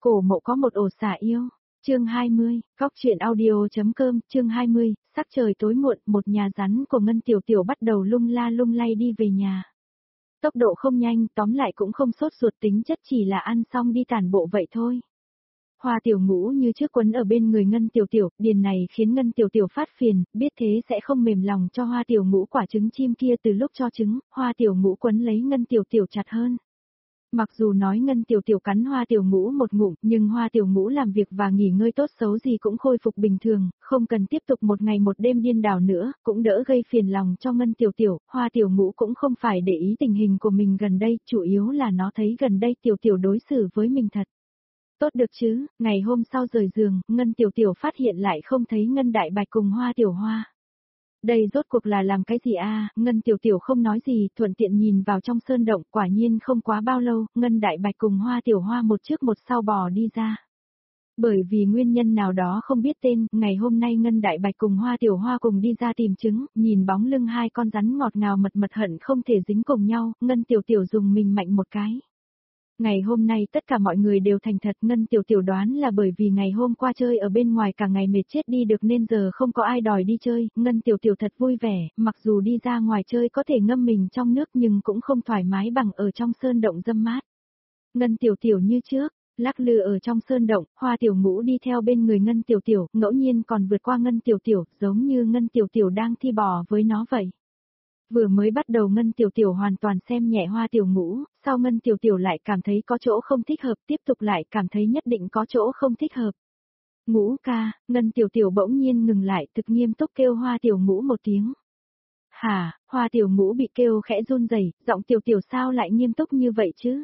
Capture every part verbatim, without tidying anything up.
Cổ Mộ có một ổ xả yêu. Chương hai mươi, Góc truyện audio.com, chương hai mươi, sắc trời tối muộn, một nhà rắn của Ngân Tiểu Tiểu bắt đầu lung la lung lay đi về nhà. Tốc độ không nhanh, tóm lại cũng không sốt ruột, tính chất chỉ là ăn xong đi tản bộ vậy thôi. Hoa Tiểu Ngũ như trước quấn ở bên người Ngân Tiểu Tiểu, điền này khiến Ngân Tiểu Tiểu phát phiền, biết thế sẽ không mềm lòng cho Hoa Tiểu Ngũ quả trứng chim kia. Từ lúc cho trứng, Hoa Tiểu Ngũ quấn lấy Ngân Tiểu Tiểu chặt hơn. Mặc dù nói Ngân Tiểu Tiểu cắn Hoa Tiểu Ngũ một ngụm, nhưng Hoa Tiểu Ngũ làm việc và nghỉ ngơi tốt xấu gì cũng khôi phục bình thường, không cần tiếp tục một ngày một đêm điên đảo nữa, cũng đỡ gây phiền lòng cho Ngân Tiểu Tiểu. Hoa Tiểu Ngũ cũng không phải để ý tình hình của mình gần đây, chủ yếu là nó thấy gần đây Tiểu Tiểu đối xử với mình thật tốt được chứ. Ngày hôm sau rời giường, Ngân Tiểu Tiểu phát hiện lại không thấy Ngân Đại Bạch cùng Hoa Tiểu Hoa. Đây rốt cuộc là làm cái gì a? Ngân Tiểu Tiểu không nói gì, thuận tiện nhìn vào trong sơn động, quả nhiên không quá bao lâu, Ngân Đại Bạch cùng Hoa Tiểu Hoa một trước một sau bò đi ra. Bởi vì nguyên nhân nào đó không biết tên, ngày hôm nay Ngân Đại Bạch cùng Hoa Tiểu Hoa cùng đi ra tìm trứng, nhìn bóng lưng hai con rắn ngọt ngào mật mật hận không thể dính cùng nhau, Ngân Tiểu Tiểu dùng mình mạnh một cái. Ngày hôm nay tất cả mọi người đều thành thật. Ngân Tiểu Tiểu đoán là bởi vì ngày hôm qua chơi ở bên ngoài cả ngày mệt chết đi được nên giờ không có ai đòi đi chơi. Ngân Tiểu Tiểu thật vui vẻ, mặc dù đi ra ngoài chơi có thể ngâm mình trong nước nhưng cũng không thoải mái bằng ở trong sơn động râm mát. Ngân Tiểu Tiểu như trước, lắc lư ở trong sơn động, Hoa Tiểu Ngũ đi theo bên người Ngân Tiểu Tiểu, ngẫu nhiên còn vượt qua Ngân Tiểu Tiểu, giống như Ngân Tiểu Tiểu đang thi bò với nó vậy. Vừa mới bắt đầu Ngân Tiểu Tiểu hoàn toàn xem nhẹ Hoa Tiểu Ngũ, sau Ngân Tiểu Tiểu lại cảm thấy có chỗ không thích hợp, tiếp tục lại cảm thấy nhất định có chỗ không thích hợp. Ngũ ca, Ngân Tiểu Tiểu bỗng nhiên ngừng lại, thực nghiêm túc kêu Hoa Tiểu Ngũ một tiếng. Hả? Hoa Tiểu Ngũ bị kêu khẽ run rẩy, giọng Tiểu Tiểu sao lại nghiêm túc như vậy chứ?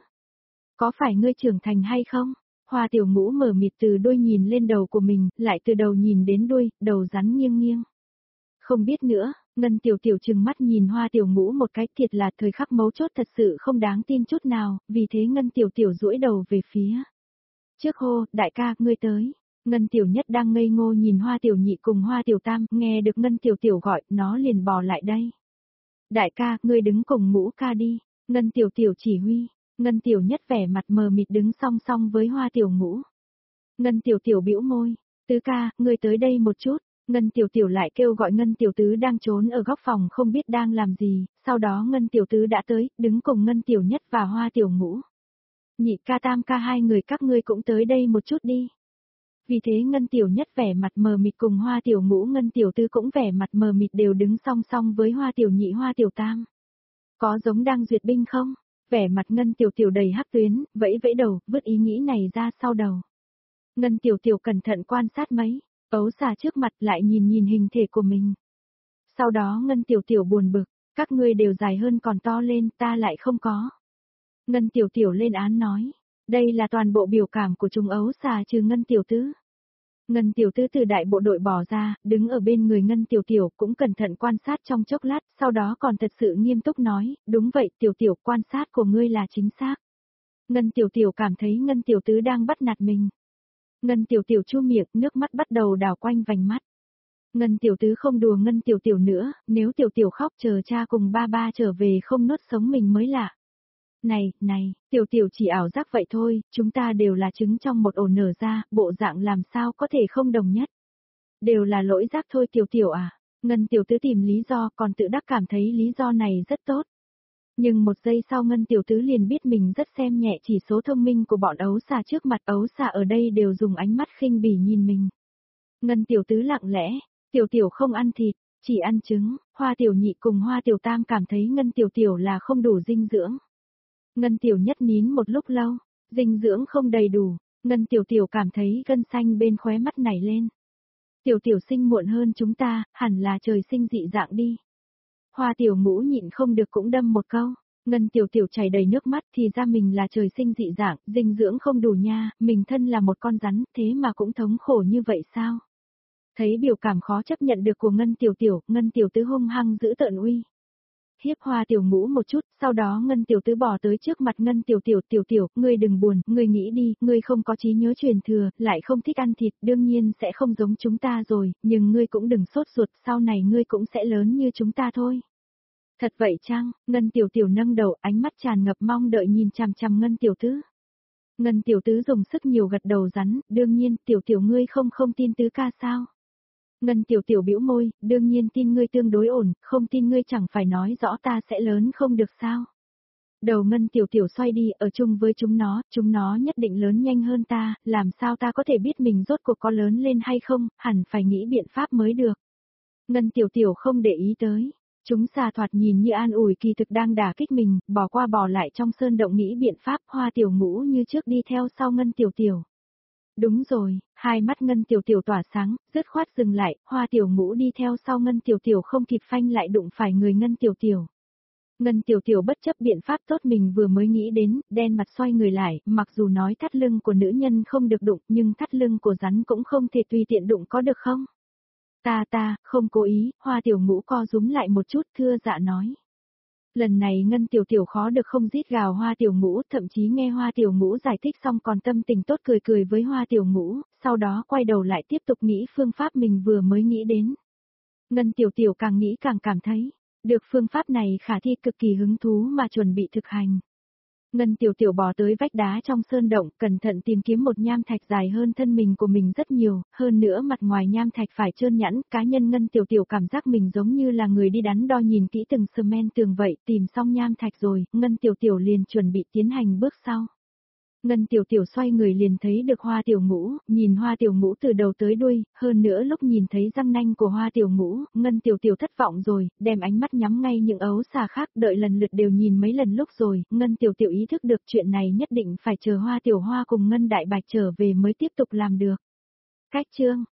Có phải ngươi trưởng thành hay không? Hoa Tiểu Ngũ mở mịt từ đuôi nhìn lên đầu của mình, lại từ đầu nhìn đến đuôi, đầu rắn nghiêng nghiêng. Không biết nữa. Ngân Tiểu Tiểu trừng mắt nhìn Hoa Tiểu Ngũ một cái, thiệt là thời khắc mấu chốt thật sự không đáng tin chút nào, vì thế Ngân Tiểu Tiểu duỗi đầu về phía trước hô, đại ca, ngươi tới. Ngân Tiểu Nhất đang ngây ngô nhìn Hoa Tiểu Nhị cùng Hoa Tiểu Tam, nghe được Ngân Tiểu Tiểu gọi, nó liền bò lại đây. Đại ca, ngươi đứng cùng Ngũ ca đi. Ngân Tiểu Tiểu chỉ huy. Ngân Tiểu Nhất vẻ mặt mờ mịt đứng song song với Hoa Tiểu Ngũ. Ngân Tiểu Tiểu bĩu môi, tứ ca, ngươi tới đây một chút. Ngân Tiểu Tiểu lại kêu gọi Ngân Tiểu Tứ đang trốn ở góc phòng không biết đang làm gì, sau đó Ngân Tiểu Tứ đã tới, đứng cùng Ngân Tiểu Nhất và Hoa Tiểu Ngũ. Nhị ca tam ca hai người các ngươi cũng tới đây một chút đi. Vì thế Ngân Tiểu Nhất vẻ mặt mờ mịt cùng Hoa Tiểu Ngũ Ngân Tiểu Tứ cũng vẻ mặt mờ mịt đều đứng song song với Hoa Tiểu Nhị Hoa Tiểu Tam. Có giống đang duyệt binh không? Vẻ mặt Ngân Tiểu Tiểu đầy hắc tuyến, vẫy vẫy đầu, vứt ý nghĩ này ra sau đầu. Ngân Tiểu Tiểu cẩn thận quan sát mấy. Ấu xà trước mặt lại nhìn nhìn hình thể của mình. Sau đó Ngân Tiểu Tiểu buồn bực, các ngươi đều dài hơn còn to lên, ta lại không có. Ngân Tiểu Tiểu lên án nói, đây là toàn bộ biểu cảm của chúng ấu xà trừ Ngân Tiểu Tứ. Ngân Tiểu Tứ từ đại bộ đội bỏ ra, đứng ở bên người Ngân Tiểu Tiểu cũng cẩn thận quan sát trong chốc lát, sau đó còn thật sự nghiêm túc nói, đúng vậy Tiểu Tiểu, quan sát của ngươi là chính xác. Ngân Tiểu Tiểu cảm thấy Ngân Tiểu Tứ đang bắt nạt mình. Ngân Tiểu Tiểu chu miệng, nước mắt bắt đầu đảo quanh vành mắt. Ngân Tiểu Tứ không đùa Ngân Tiểu Tiểu nữa, nếu Tiểu Tiểu khóc chờ cha cùng ba ba trở về không nuốt sống mình mới lạ. Này, này, Tiểu Tiểu chỉ ảo giác vậy thôi, chúng ta đều là trứng trong một ổ nở ra, bộ dạng làm sao có thể không đồng nhất. Đều là lỗi giác thôi Tiểu Tiểu à. Ngân Tiểu Tứ tìm lý do, còn tự đắc cảm thấy lý do này rất tốt. Nhưng một giây sau Ngân Tiểu Tứ liền biết mình rất xem nhẹ chỉ số thông minh của bọn ấu xà trước mặt. Ấu xà ở đây đều dùng ánh mắt khinh bỉ nhìn mình. Ngân Tiểu Tứ lặng lẽ, Tiểu Tiểu không ăn thịt, chỉ ăn trứng. Hoa Tiểu Nhị cùng Hoa Tiểu Tam cảm thấy Ngân Tiểu Tiểu là không đủ dinh dưỡng. Ngân Tiểu Nhất nín một lúc lâu, dinh dưỡng không đầy đủ. Ngân Tiểu Tiểu cảm thấy gân xanh bên khóe mắt nảy lên. Tiểu Tiểu sinh muộn hơn chúng ta, hẳn là trời sinh dị dạng đi. Hoa Tiểu Ngũ nhịn không được cũng đâm một câu. Ngân Tiểu Tiểu chảy đầy nước mắt, thì ra mình là trời sinh dị dạng, dinh dưỡng không đủ nha, mình thân là một con rắn, thế mà cũng thống khổ như vậy sao? Thấy biểu cảm khó chấp nhận được của Ngân Tiểu Tiểu, Ngân Tiểu Tứ hung hăng giữ tợn uy hiếp Hoa Tiểu Ngũ một chút, sau đó Ngân Tiểu Tứ bỏ tới trước mặt Ngân Tiểu Tiểu, Tiểu Tiểu, ngươi đừng buồn, ngươi nghĩ đi, ngươi không có trí nhớ truyền thừa, lại không thích ăn thịt, đương nhiên sẽ không giống chúng ta rồi, nhưng ngươi cũng đừng sốt ruột, sau này ngươi cũng sẽ lớn như chúng ta thôi. Thật vậy chăng? Ngân Tiểu Tiểu nâng đầu, ánh mắt tràn ngập mong đợi nhìn chằm chằm Ngân Tiểu Tứ. Ngân tiểu tứ dùng sức nhiều gật đầu rắn, đương nhiên, tiểu tiểu ngươi không không tin tứ ca sao? Ngân tiểu tiểu bĩu môi, đương nhiên tin ngươi tương đối ổn, không tin ngươi chẳng phải nói rõ ta sẽ lớn không được sao? Đầu Ngân tiểu tiểu xoay đi, ở chung với chúng nó, chúng nó nhất định lớn nhanh hơn ta, làm sao ta có thể biết mình rốt cuộc có lớn lên hay không, hẳn phải nghĩ biện pháp mới được. Ngân tiểu tiểu không để ý tới. Chúng xà thoạt nhìn như an ủi kỳ thực đang đả kích mình, bỏ qua bỏ lại trong sơn động nghĩ biện pháp, Hoa tiểu ngũ như trước đi theo sau Ngân tiểu tiểu. Đúng rồi, hai mắt Ngân tiểu tiểu tỏa sáng, dứt khoát dừng lại, Hoa tiểu ngũ đi theo sau Ngân tiểu tiểu không kịp phanh lại đụng phải người Ngân tiểu tiểu. Ngân tiểu tiểu bất chấp biện pháp tốt mình vừa mới nghĩ đến, đen mặt xoay người lại, mặc dù nói thắt lưng của nữ nhân không được đụng, nhưng thắt lưng của rắn cũng không thể tùy tiện đụng có được không? Ta ta, không cố ý, Hoa tiểu ngũ co rúm lại một chút, thưa dạ nói. Lần này Ngân tiểu tiểu khó được không rít gào Hoa tiểu ngũ, thậm chí nghe Hoa tiểu ngũ giải thích xong còn tâm tình tốt cười cười với Hoa tiểu ngũ, sau đó quay đầu lại tiếp tục nghĩ phương pháp mình vừa mới nghĩ đến. Ngân tiểu tiểu càng nghĩ càng cảm thấy, được phương pháp này khả thi cực kỳ hứng thú mà chuẩn bị thực hành. Ngân tiểu tiểu bò tới vách đá trong sơn động, cẩn thận tìm kiếm một nham thạch dài hơn thân mình của mình rất nhiều, hơn nữa mặt ngoài nham thạch phải trơn nhẵn, cá nhân Ngân tiểu tiểu cảm giác mình giống như là người đi đắn đo nhìn kỹ từng cement tường vậy, tìm xong nham thạch rồi, Ngân tiểu tiểu liền chuẩn bị tiến hành bước sau. Ngân tiểu tiểu xoay người liền thấy được Hoa tiểu ngũ, nhìn Hoa tiểu ngũ từ đầu tới đuôi, hơn nữa lúc nhìn thấy răng nanh của Hoa tiểu ngũ, Ngân tiểu tiểu thất vọng rồi, đem ánh mắt nhắm ngay những ấu xà khác, đợi lần lượt đều nhìn mấy lần lúc rồi, Ngân tiểu tiểu ý thức được chuyện này nhất định phải chờ Hoa tiểu hoa cùng Ngân đại bạch trở về mới tiếp tục làm được. Cách chương